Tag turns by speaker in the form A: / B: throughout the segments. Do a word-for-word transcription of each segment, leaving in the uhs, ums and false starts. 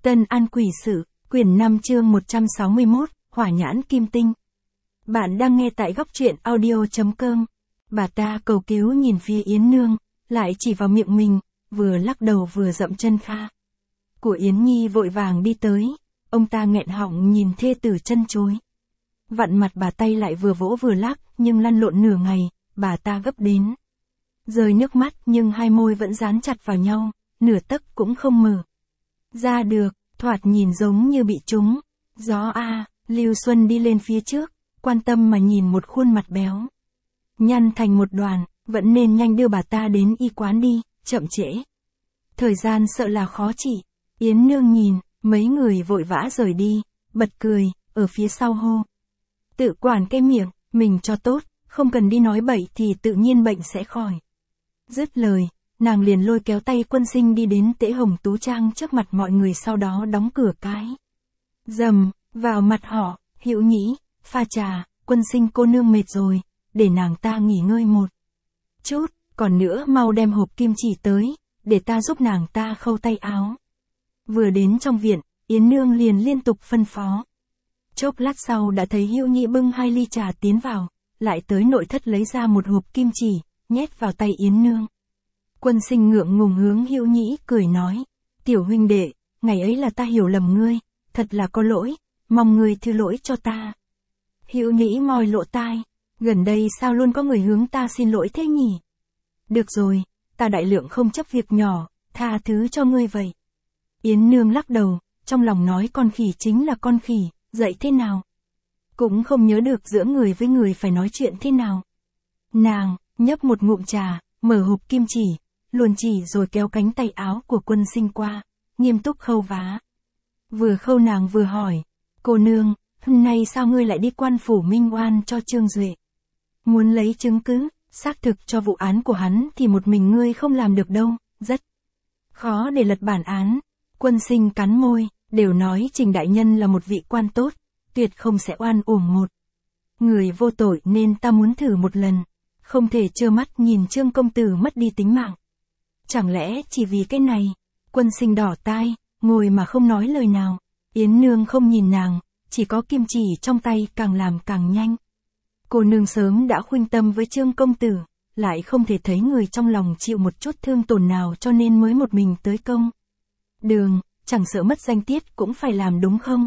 A: Tân An Quỷ Sự, quyển năm chương một trăm sáu mươi mốt, Hỏa nhãn kim tinh. Bạn đang nghe tại góc truyện audio chấm com. Bà ta cầu cứu nhìn phía Yến Nương, lại chỉ vào miệng mình, vừa lắc đầu vừa dậm chân kha. Của Yến Nhi vội vàng đi tới, ông ta nghẹn họng nhìn thê tử chân chối. Vặn mặt bà tay lại vừa vỗ vừa lắc, nhưng lăn lộn nửa ngày, bà ta gấp đến. Rơi nước mắt nhưng hai môi vẫn dán chặt vào nhau, nửa tấc cũng không mở ra được, thoạt nhìn giống như bị trúng. Gió a, Lưu Xuân đi lên phía trước, quan tâm mà nhìn một khuôn mặt béo nhăn thành một đoàn, vẫn nên nhanh đưa bà ta đến y quán đi, chậm trễ thời gian sợ là khó trị. Yến Nương nhìn, mấy người vội vã rời đi, bật cười, ở phía sau hô. Tự quản cái miệng, mình cho tốt, không cần đi nói bậy thì tự nhiên bệnh sẽ khỏi. Dứt lời, nàng liền lôi kéo tay Quân Sinh đi đến Tễ Hồng Tú Trang trước mặt mọi người, sau đó đóng cửa cái rầm vào mặt họ. Hữu Nhĩ, pha trà, Quân Sinh cô nương mệt rồi, để nàng ta nghỉ ngơi một chút, còn nữa mau đem hộp kim chỉ tới, để ta giúp nàng ta khâu tay áo. Vừa đến trong viện, Yến Nương liền liên tục phân phó. Chốc lát sau đã thấy Hữu Nhĩ bưng hai ly trà tiến vào, lại tới nội thất lấy ra một hộp kim chỉ, nhét vào tay Yến Nương. Quân Sinh ngượng ngùng hướng Hữu Nhĩ cười nói, tiểu huynh đệ, ngày ấy là ta hiểu lầm ngươi, thật là có lỗi, mong ngươi thứ lỗi cho ta. Hữu Nhĩ moi lỗ tai, gần đây sao luôn có người hướng ta xin lỗi thế nhỉ? Được rồi, ta đại lượng không chấp việc nhỏ, tha thứ cho ngươi vậy. Yến Nương lắc đầu, trong lòng nói con khỉ chính là con khỉ, dạy thế nào cũng không nhớ được giữa người với người phải nói chuyện thế nào. Nàng nhấp một ngụm trà, mở hộp kim chỉ, luồn chỉ rồi kéo cánh tay áo của Quân Sinh qua, nghiêm túc khâu vá. Vừa khâu nàng vừa hỏi, cô nương, hôm nay sao ngươi lại đi quan phủ minh oan cho Trương Duệ? Muốn lấy chứng cứ, xác thực cho vụ án của hắn thì một mình ngươi không làm được đâu, rất khó để lật bản án. Quân Sinh cắn môi, đều nói Trình đại nhân là một vị quan tốt, tuyệt không sẽ oan uổng một người vô tội, nên ta muốn thử một lần, không thể trơ mắt nhìn Trương công tử mất đi tính mạng. Chẳng lẽ chỉ vì cái này? Quân Sinh đỏ tai, ngồi mà không nói lời nào. Yến Nương không nhìn nàng, chỉ có kim chỉ trong tay càng làm càng nhanh. Cô nương sớm đã khuynh tâm với Trương công tử, lại không thể thấy người trong lòng chịu một chút thương tổn nào cho nên mới một mình tới công đường, chẳng sợ mất danh tiết cũng phải làm đúng không?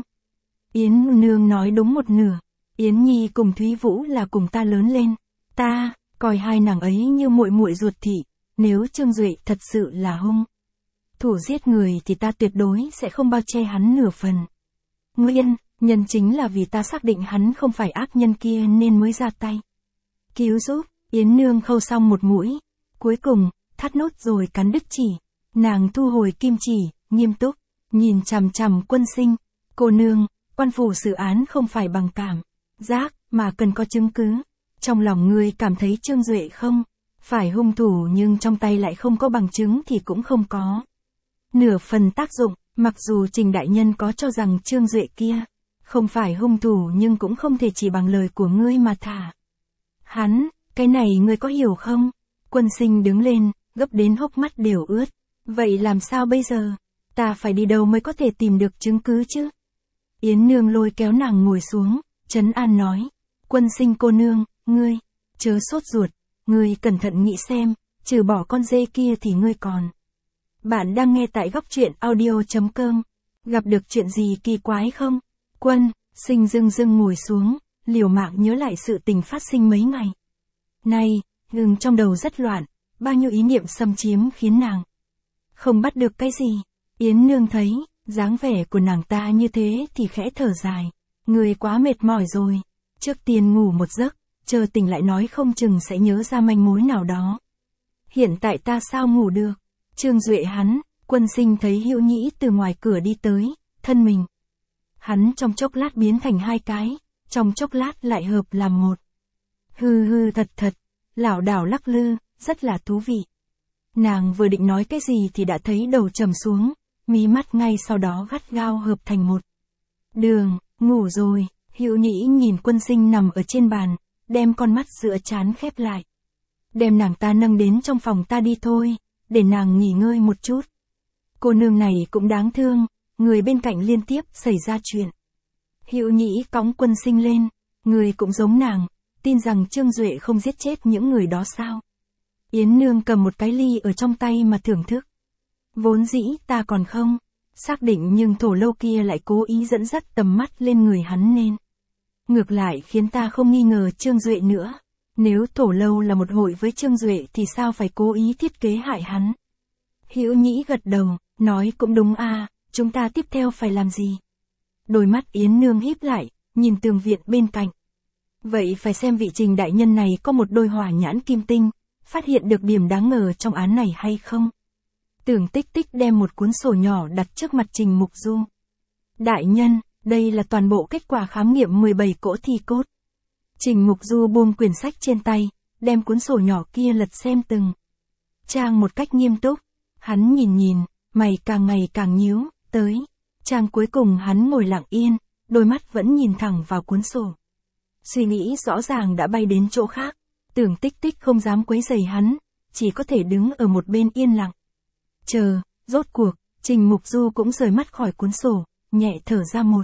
A: Yến Nương nói đúng một nửa. Yến Nhi cùng Thúy Vũ là cùng ta lớn lên, ta coi hai nàng ấy như muội muội ruột thị, nếu Trương Duệ thật sự là hung thủ giết người thì ta tuyệt đối sẽ không bao che hắn nửa phần. Nguyên nhân chính là vì ta xác định hắn không phải ác nhân kia nên mới ra tay cứu giúp. Yến Nương khâu xong một mũi, cuối cùng thắt nốt rồi cắn đứt chỉ. Nàng thu hồi kim chỉ, nghiêm túc nhìn chằm chằm Quân Sinh. Cô nương, quan phủ xử án không phải bằng cảm giác mà cần có chứng cứ. Trong lòng ngươi cảm thấy Trương Duệ không phải hung thủ, nhưng trong tay lại không có bằng chứng thì cũng không có nửa phần tác dụng. Mặc dù Trình đại nhân có cho rằng Trương Duệ kia không phải hung thủ, nhưng cũng không thể chỉ bằng lời của ngươi mà thả hắn, cái này ngươi có hiểu không? Quân Sinh đứng lên, gấp đến hốc mắt đều ướt. Vậy làm sao bây giờ? Ta phải đi đâu mới có thể tìm được chứng cứ chứ? Yến Nương lôi kéo nàng ngồi xuống, trấn an nói, Quân Sinh cô nương, ngươi chớ sốt ruột, ngươi cẩn thận nghĩ xem, trừ bỏ con dê kia thì ngươi còn. Bạn đang nghe tại góc truyện audio chấm com. Gặp được chuyện gì kỳ quái không? Quân Sinh dưng dưng ngồi xuống, liều mạng nhớ lại sự tình phát sinh mấy ngày nay, gừng trong đầu rất loạn, bao nhiêu ý niệm xâm chiếm khiến nàng không bắt được cái gì. Yến Nương thấy dáng vẻ của nàng ta như thế thì khẽ thở dài, người quá mệt mỏi rồi, trước tiên ngủ một giấc, chờ tỉnh lại nói không chừng sẽ nhớ ra manh mối nào đó. Hiện tại ta sao ngủ được? Trương Duệ hắn. Quân Sinh thấy Hữu Nhĩ từ ngoài cửa đi tới, thân mình hắn trong chốc lát biến thành hai cái, trong chốc lát lại hợp làm một. Hư hư thật thật, lảo đảo lắc lư, rất là thú vị. Nàng vừa định nói cái gì thì đã thấy đầu trầm xuống, mí mắt ngay sau đó gắt gao hợp thành một đường. Ngủ rồi. Hữu Nhĩ nhìn Quân Sinh nằm ở trên bàn, đem con mắt giữa trán khép lại. Đem nàng ta nâng đến trong phòng ta đi thôi, để nàng nghỉ ngơi một chút. Cô nương này cũng đáng thương, người bên cạnh liên tiếp xảy ra chuyện. Hữu Nhĩ cõng Quân Sinh lên, người cũng giống nàng, tin rằng Trương Duệ không giết chết những người đó sao. Yến Nương cầm một cái ly ở trong tay mà thưởng thức. Vốn dĩ ta còn không xác định, nhưng Thổ Lâu kia lại cố ý dẫn dắt tầm mắt lên người hắn nên ngược lại khiến ta không nghi ngờ Trương Duệ nữa. Nếu Thổ Lâu là một hội với Trương Duệ thì sao phải cố ý thiết kế hại hắn. Hữu Nhĩ gật đầu, nói cũng đúng a, chúng ta tiếp theo phải làm gì? Đôi mắt Yến Nương híp lại, nhìn tường viện bên cạnh. Vậy phải xem vị Trình đại nhân này có một đôi hỏa nhãn kim tinh, phát hiện được điểm đáng ngờ trong án này hay không. Tưởng Tích Tích đem một cuốn sổ nhỏ đặt trước mặt Trình Mục Du. Đại nhân, đây là toàn bộ kết quả khám nghiệm mười bảy cỗ thi cốt. Trình Mục Du buông quyển sách trên tay, đem cuốn sổ nhỏ kia lật xem từng trang một cách nghiêm túc. Hắn nhìn nhìn, mày càng ngày càng nhíu, tới trang cuối cùng hắn ngồi lặng yên, đôi mắt vẫn nhìn thẳng vào cuốn sổ. Suy nghĩ rõ ràng đã bay đến chỗ khác. Tưởng Tích Tích không dám quấy rầy hắn, chỉ có thể đứng ở một bên yên lặng. Chờ, rốt cuộc, Trình Mục Du cũng rời mắt khỏi cuốn sổ, nhẹ thở ra một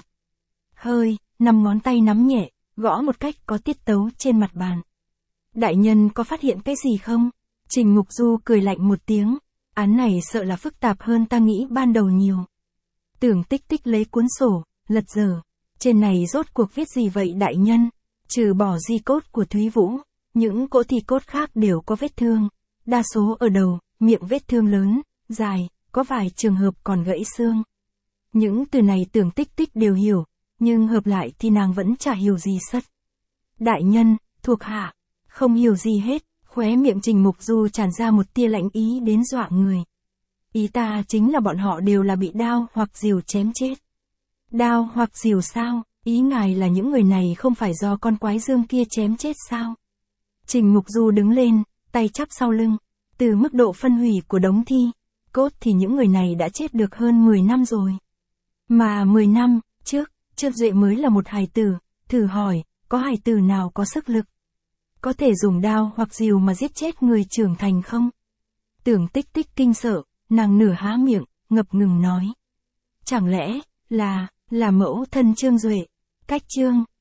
A: hơi, năm ngón tay nắm nhẹ, gõ một cách có tiết tấu trên mặt bàn. Đại nhân có phát hiện cái gì không? Trình Mục Du cười lạnh một tiếng, án này sợ là phức tạp hơn ta nghĩ ban đầu nhiều. Tưởng Tích Tích lấy cuốn sổ, lật dở. Trên này rốt cuộc viết gì vậy đại nhân? Trừ bỏ di cốt của Thúy Vũ, những cỗ thi cốt khác đều có vết thương. Đa số ở đầu, miệng vết thương lớn, dài, có vài trường hợp còn gãy xương. Những từ này Tưởng Tích Tích đều hiểu, nhưng hợp lại thì nàng vẫn chả hiểu gì sất. Đại nhân, thuộc hạ, không hiểu gì hết, khóe miệng Trình Mục Du tràn ra một tia lạnh ý đến dọa người. Ý ta chính là bọn họ đều là bị đao hoặc rìu chém chết. Đao hoặc rìu sao? Ý ngài là những người này không phải do con quái dương kia chém chết sao? Trình Mục Du đứng lên, tay chắp sau lưng. Từ mức độ phân hủy của đống thi cốt thì những người này đã chết được hơn mười năm rồi. Mà mười năm trước, Trương Duệ mới là một hài tử, thử hỏi, có hài tử nào có sức lực có thể dùng đao hoặc rìu mà giết chết người trưởng thành không? Tưởng Tích Tích kinh sợ, nàng nửa há miệng, ngập ngừng nói. Chẳng lẽ, là, là mẫu thân Trương Duệ, cách Trương